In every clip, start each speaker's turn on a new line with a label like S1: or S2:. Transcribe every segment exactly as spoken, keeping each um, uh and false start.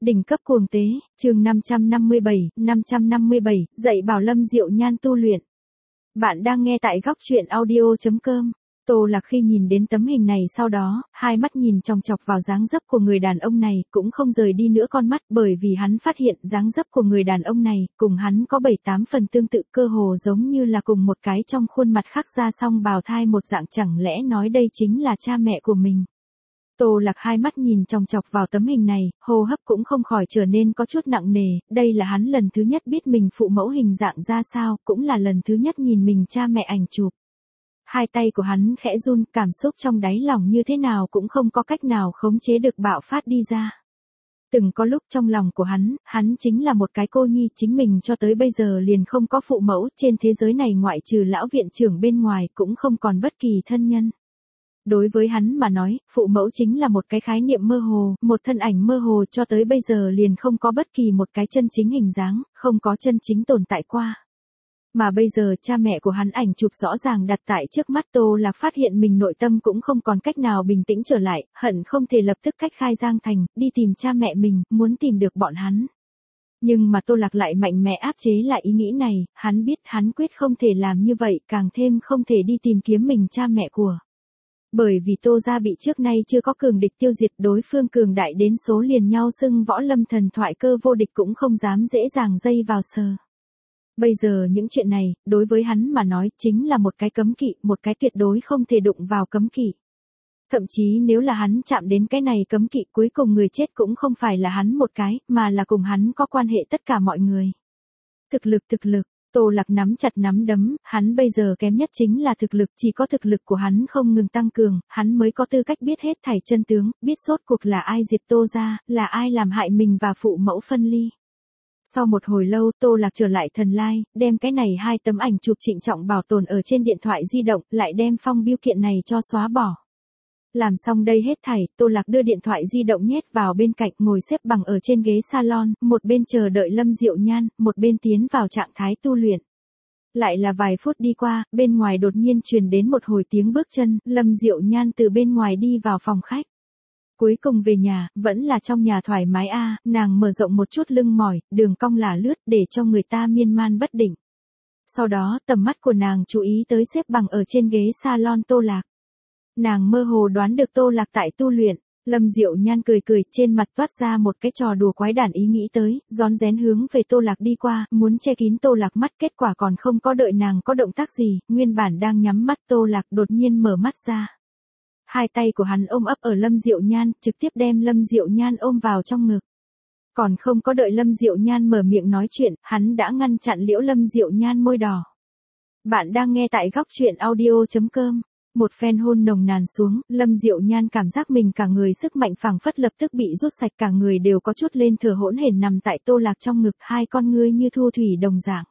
S1: Đỉnh cấp cuồng tế, chương năm trăm năm mươi bảy, năm trăm năm mươi bảy, dạy bảo Lâm Diệu Nhan tu luyện. Bạn đang nghe tại góc truyện audio chấm com. Tô Lạc khi nhìn đến tấm hình này sau đó, hai mắt nhìn chòng chọc vào dáng dấp của người đàn ông này, cũng không rời đi nữa con mắt, bởi vì hắn phát hiện dáng dấp của người đàn ông này, cùng hắn có bảy tám phần tương tự, cơ hồ giống như là cùng một cái trong khuôn mặt khác ra song bào thai một dạng, chẳng lẽ nói đây chính là cha mẹ của mình. Tô Lạc hai mắt nhìn chòng chọc vào tấm hình này, hô hấp cũng không khỏi trở nên có chút nặng nề, đây là hắn lần thứ nhất biết mình phụ mẫu hình dạng ra sao, cũng là lần thứ nhất nhìn mình cha mẹ ảnh chụp. Hai tay của hắn khẽ run, cảm xúc trong đáy lòng như thế nào cũng không có cách nào khống chế được bạo phát đi ra. Từng có lúc trong lòng của hắn, hắn chính là một cái cô nhi, chính mình cho tới bây giờ liền không có phụ mẫu, trên thế giới này ngoại trừ lão viện trưởng bên ngoài cũng không còn bất kỳ thân nhân. Đối với hắn mà nói, phụ mẫu chính là một cái khái niệm mơ hồ, một thân ảnh mơ hồ, cho tới bây giờ liền không có bất kỳ một cái chân chính hình dáng, không có chân chính tồn tại qua. Mà bây giờ cha mẹ của hắn ảnh chụp rõ ràng đặt tại trước mắt, Tô Lạc phát hiện mình nội tâm cũng không còn cách nào bình tĩnh trở lại, hận không thể lập tức cách khai Giang Thành, đi tìm cha mẹ mình, muốn tìm được bọn hắn. Nhưng mà Tô Lạc lại mạnh mẽ áp chế lại ý nghĩ này, hắn biết hắn quyết không thể làm như vậy, càng thêm không thể đi tìm kiếm mình cha mẹ của. Bởi vì Tô gia bị trước nay chưa có cường địch tiêu diệt, đối phương cường đại đến số liền nhau xưng võ lâm thần thoại cơ vô địch cũng không dám dễ dàng dây vào sờ. Bây giờ những chuyện này, đối với hắn mà nói chính là một cái cấm kỵ, một cái tuyệt đối không thể đụng vào cấm kỵ. Thậm chí nếu là hắn chạm đến cái này cấm kỵ, cuối cùng người chết cũng không phải là hắn một cái, mà là cùng hắn có quan hệ tất cả mọi người. Thực lực thực lực. Tô Lạc nắm chặt nắm đấm, hắn bây giờ kém nhất chính là thực lực, chỉ có thực lực của hắn không ngừng tăng cường, hắn mới có tư cách biết hết thảy chân tướng, biết rốt cuộc là ai diệt Tô gia, là ai làm hại mình và phụ mẫu phân ly. Sau một hồi lâu, Tô Lạc trở lại thần lai, đem cái này hai tấm ảnh chụp trịnh trọng bảo tồn ở trên điện thoại di động, lại đem phong bưu kiện này cho xóa bỏ. Làm xong đây hết thảy, Tô Lạc đưa điện thoại di động nhét vào bên cạnh, ngồi xếp bằng ở trên ghế salon, một bên chờ đợi Lâm Diệu Nhan, một bên tiến vào trạng thái tu luyện. Lại là vài phút đi qua, bên ngoài đột nhiên truyền đến một hồi tiếng bước chân, Lâm Diệu Nhan từ bên ngoài đi vào phòng khách. Cuối cùng về nhà, vẫn là trong nhà thoải mái a, à, nàng mở rộng một chút lưng mỏi, đường cong là lướt để cho người ta miên man bất định. Sau đó, tầm mắt của nàng chú ý tới xếp bằng ở trên ghế salon Tô Lạc. Nàng mơ hồ đoán được Tô Lạc tại tu luyện, Lâm Diệu Nhan cười cười, trên mặt toát ra một cái trò đùa quái đản ý nghĩ tới, rón rén hướng về Tô Lạc đi qua, muốn che kín Tô Lạc mắt, kết quả còn không có đợi nàng có động tác gì, nguyên bản đang nhắm mắt Tô Lạc đột nhiên mở mắt ra. Hai tay của hắn ôm ấp ở Lâm Diệu Nhan, trực tiếp đem Lâm Diệu Nhan ôm vào trong ngực. Còn không có đợi Lâm Diệu Nhan mở miệng nói chuyện, hắn đã ngăn chặn liễu Lâm Diệu Nhan môi đỏ. Bạn đang nghe tại góc truyện audio chấm com. Một phen hôn nồng nàn xuống, Lâm Diệu Nhan cảm giác mình cả người sức mạnh phảng phất lập tức bị rút sạch, cả người đều có chút lên thở hỗn hển nằm tại Tô Lạc trong ngực, hai con ngươi như thu thủy đồng dạng.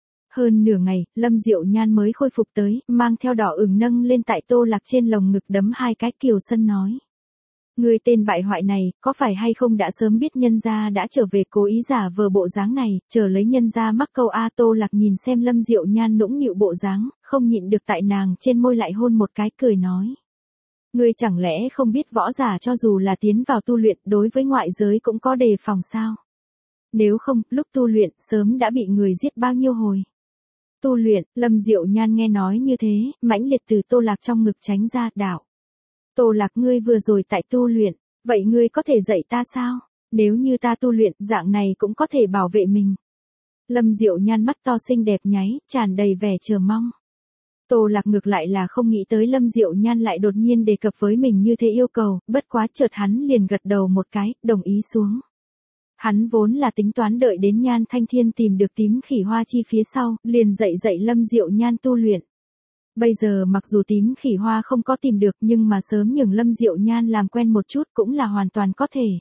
S1: Hơn nửa ngày, Lâm Diệu Nhan mới khôi phục tới, mang theo đỏ ửng nâng lên tại Tô Lạc trên lồng ngực đấm hai cái, kiều sân nói. Người tên bại hoại này, có phải hay không đã sớm biết nhân gia đã trở về, cố ý giả vờ bộ dáng này, chờ lấy nhân gia mắc câu a. Tô Lạc nhìn xem Lâm Diệu Nhan nũng nịu bộ dáng, không nhịn được tại nàng trên môi lại hôn một cái, cười nói. Ngươi chẳng lẽ không biết võ giả cho dù là tiến vào tu luyện, đối với ngoại giới cũng có đề phòng sao? Nếu không, lúc tu luyện, sớm đã bị người giết bao nhiêu hồi. Tu luyện, Lâm Diệu Nhan nghe nói như thế, mãnh liệt từ Tô Lạc trong ngực tránh ra, đạo. Tô Lạc, ngươi vừa rồi tại tu luyện, vậy ngươi có thể dạy ta sao? Nếu như ta tu luyện, dạng này cũng có thể bảo vệ mình. Lâm Diệu Nhan mắt to xinh đẹp nháy, tràn đầy vẻ chờ mong. Tô Lạc ngược lại là không nghĩ tới Lâm Diệu Nhan lại đột nhiên đề cập với mình như thế yêu cầu, bất quá chợt hắn liền gật đầu một cái, đồng ý xuống. Hắn vốn là tính toán đợi đến Nhan Thanh Thiên tìm được tím khỉ hoa chi phía sau, liền dạy dạy Lâm Diệu Nhan tu luyện. Bây giờ mặc dù tím khỉ hoa không có tìm được, nhưng mà sớm nhường Lâm Diệu Nhan làm quen một chút cũng là hoàn toàn có thể.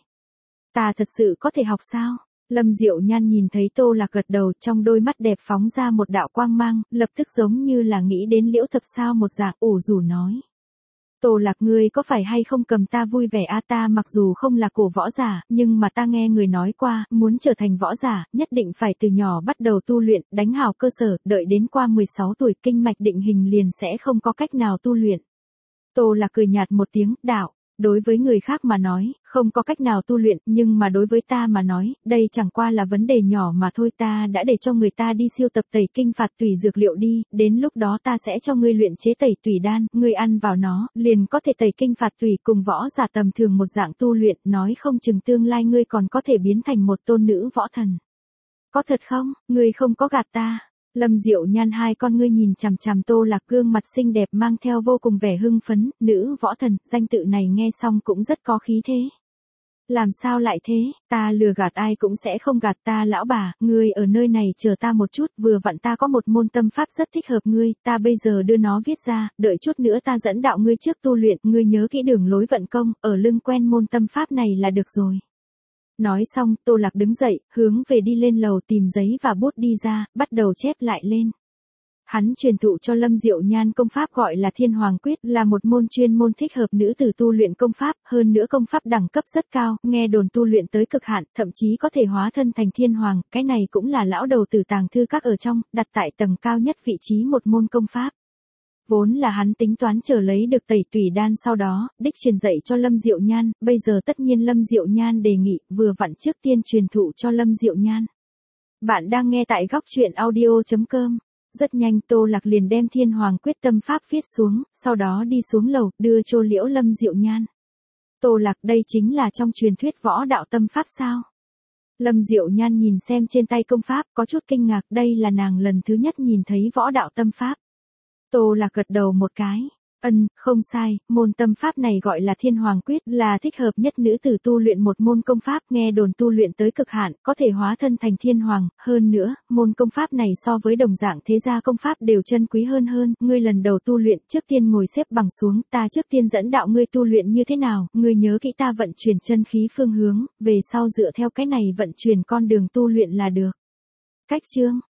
S1: Ta thật sự có thể học sao? Lâm Diệu Nhan nhìn thấy Tô Lạc gật đầu, trong đôi mắt đẹp phóng ra một đạo quang mang, lập tức giống như là nghĩ đến Liễu Thập sao một dạng, ủ rủ nói. Tô Lạc, ngươi có phải hay không cầm ta vui vẻ a? Ta mặc dù không là cổ võ giả, nhưng mà ta nghe người nói qua, muốn trở thành võ giả, nhất định phải từ nhỏ bắt đầu tu luyện, đánh hào cơ sở, đợi đến qua mười sáu tuổi kinh mạch định hình liền sẽ không có cách nào tu luyện. Tô Lạc cười nhạt một tiếng, đạo, đối với người khác mà nói, không có cách nào tu luyện, nhưng mà đối với ta mà nói, đây chẳng qua là vấn đề nhỏ mà thôi. Ta đã để cho người ta đi siêu tập tẩy kinh phạt tùy dược liệu đi, đến lúc đó ta sẽ cho ngươi luyện chế tẩy tùy đan, ngươi ăn vào nó, liền có thể tẩy kinh phạt tùy cùng võ giả tầm thường một dạng tu luyện, nói không chừng tương lai ngươi còn có thể biến thành một tôn nữ võ thần. Có thật không, ngươi không có gạt ta. Lâm Diệu Nhan hai con ngươi nhìn chằm chằm Tô Lạc, gương mặt xinh đẹp mang theo vô cùng vẻ hưng phấn, nữ võ thần, danh tự này nghe xong cũng rất có khí thế. Làm sao lại thế, ta lừa gạt ai cũng sẽ không gạt ta lão bà, ngươi ở nơi này chờ ta một chút, vừa vặn ta có một môn tâm pháp rất thích hợp ngươi, ta bây giờ đưa nó viết ra, đợi chút nữa ta dẫn đạo ngươi trước tu luyện, ngươi nhớ kỹ đường lối vận công, ở lưng quen môn tâm pháp này là được rồi. Nói xong, Tô Lạc đứng dậy, hướng về đi lên lầu tìm giấy và bút đi ra, bắt đầu chép lại lên. Hắn truyền thụ cho Lâm Diệu Nhan công pháp gọi là Thiên Hoàng Quyết, là một môn chuyên môn thích hợp nữ tử tu luyện công pháp, hơn nữa công pháp đẳng cấp rất cao, nghe đồn tu luyện tới cực hạn, thậm chí có thể hóa thân thành thiên hoàng, cái này cũng là lão đầu tử tàng thư các ở trong, đặt tại tầng cao nhất vị trí một môn công pháp. Vốn là hắn tính toán chờ lấy được tẩy tùy đan sau đó, đích truyền dạy cho Lâm Diệu Nhan, bây giờ tất nhiên Lâm Diệu Nhan đề nghị, vừa vặn trước tiên truyền thụ cho Lâm Diệu Nhan. Bạn đang nghe tại góc truyện audio chấm com. Rất nhanh Tô Lạc liền đem Thiên Hoàng Quyết tâm pháp viết xuống, sau đó đi xuống lầu, đưa cho Liễu Lâm Diệu Nhan. Tô Lạc, đây chính là trong truyền thuyết võ đạo tâm pháp sao? Lâm Diệu Nhan nhìn xem trên tay công pháp, có chút kinh ngạc, đây là nàng lần thứ nhất nhìn thấy võ đạo tâm pháp. Tô Lạc gật đầu một cái. Ân, không sai, môn tâm pháp này gọi là Thiên Hoàng Quyết, là thích hợp nhất nữ tử tu luyện một môn công pháp, nghe đồn tu luyện tới cực hạn, có thể hóa thân thành thiên hoàng, hơn nữa, môn công pháp này so với đồng dạng thế gia công pháp đều chân quý hơn hơn, ngươi lần đầu tu luyện, trước tiên ngồi xếp bằng xuống, ta trước tiên dẫn đạo ngươi tu luyện như thế nào, ngươi nhớ kỹ ta vận chuyển chân khí phương hướng, về sau dựa theo cái này vận chuyển con đường tu luyện là được. Cách chương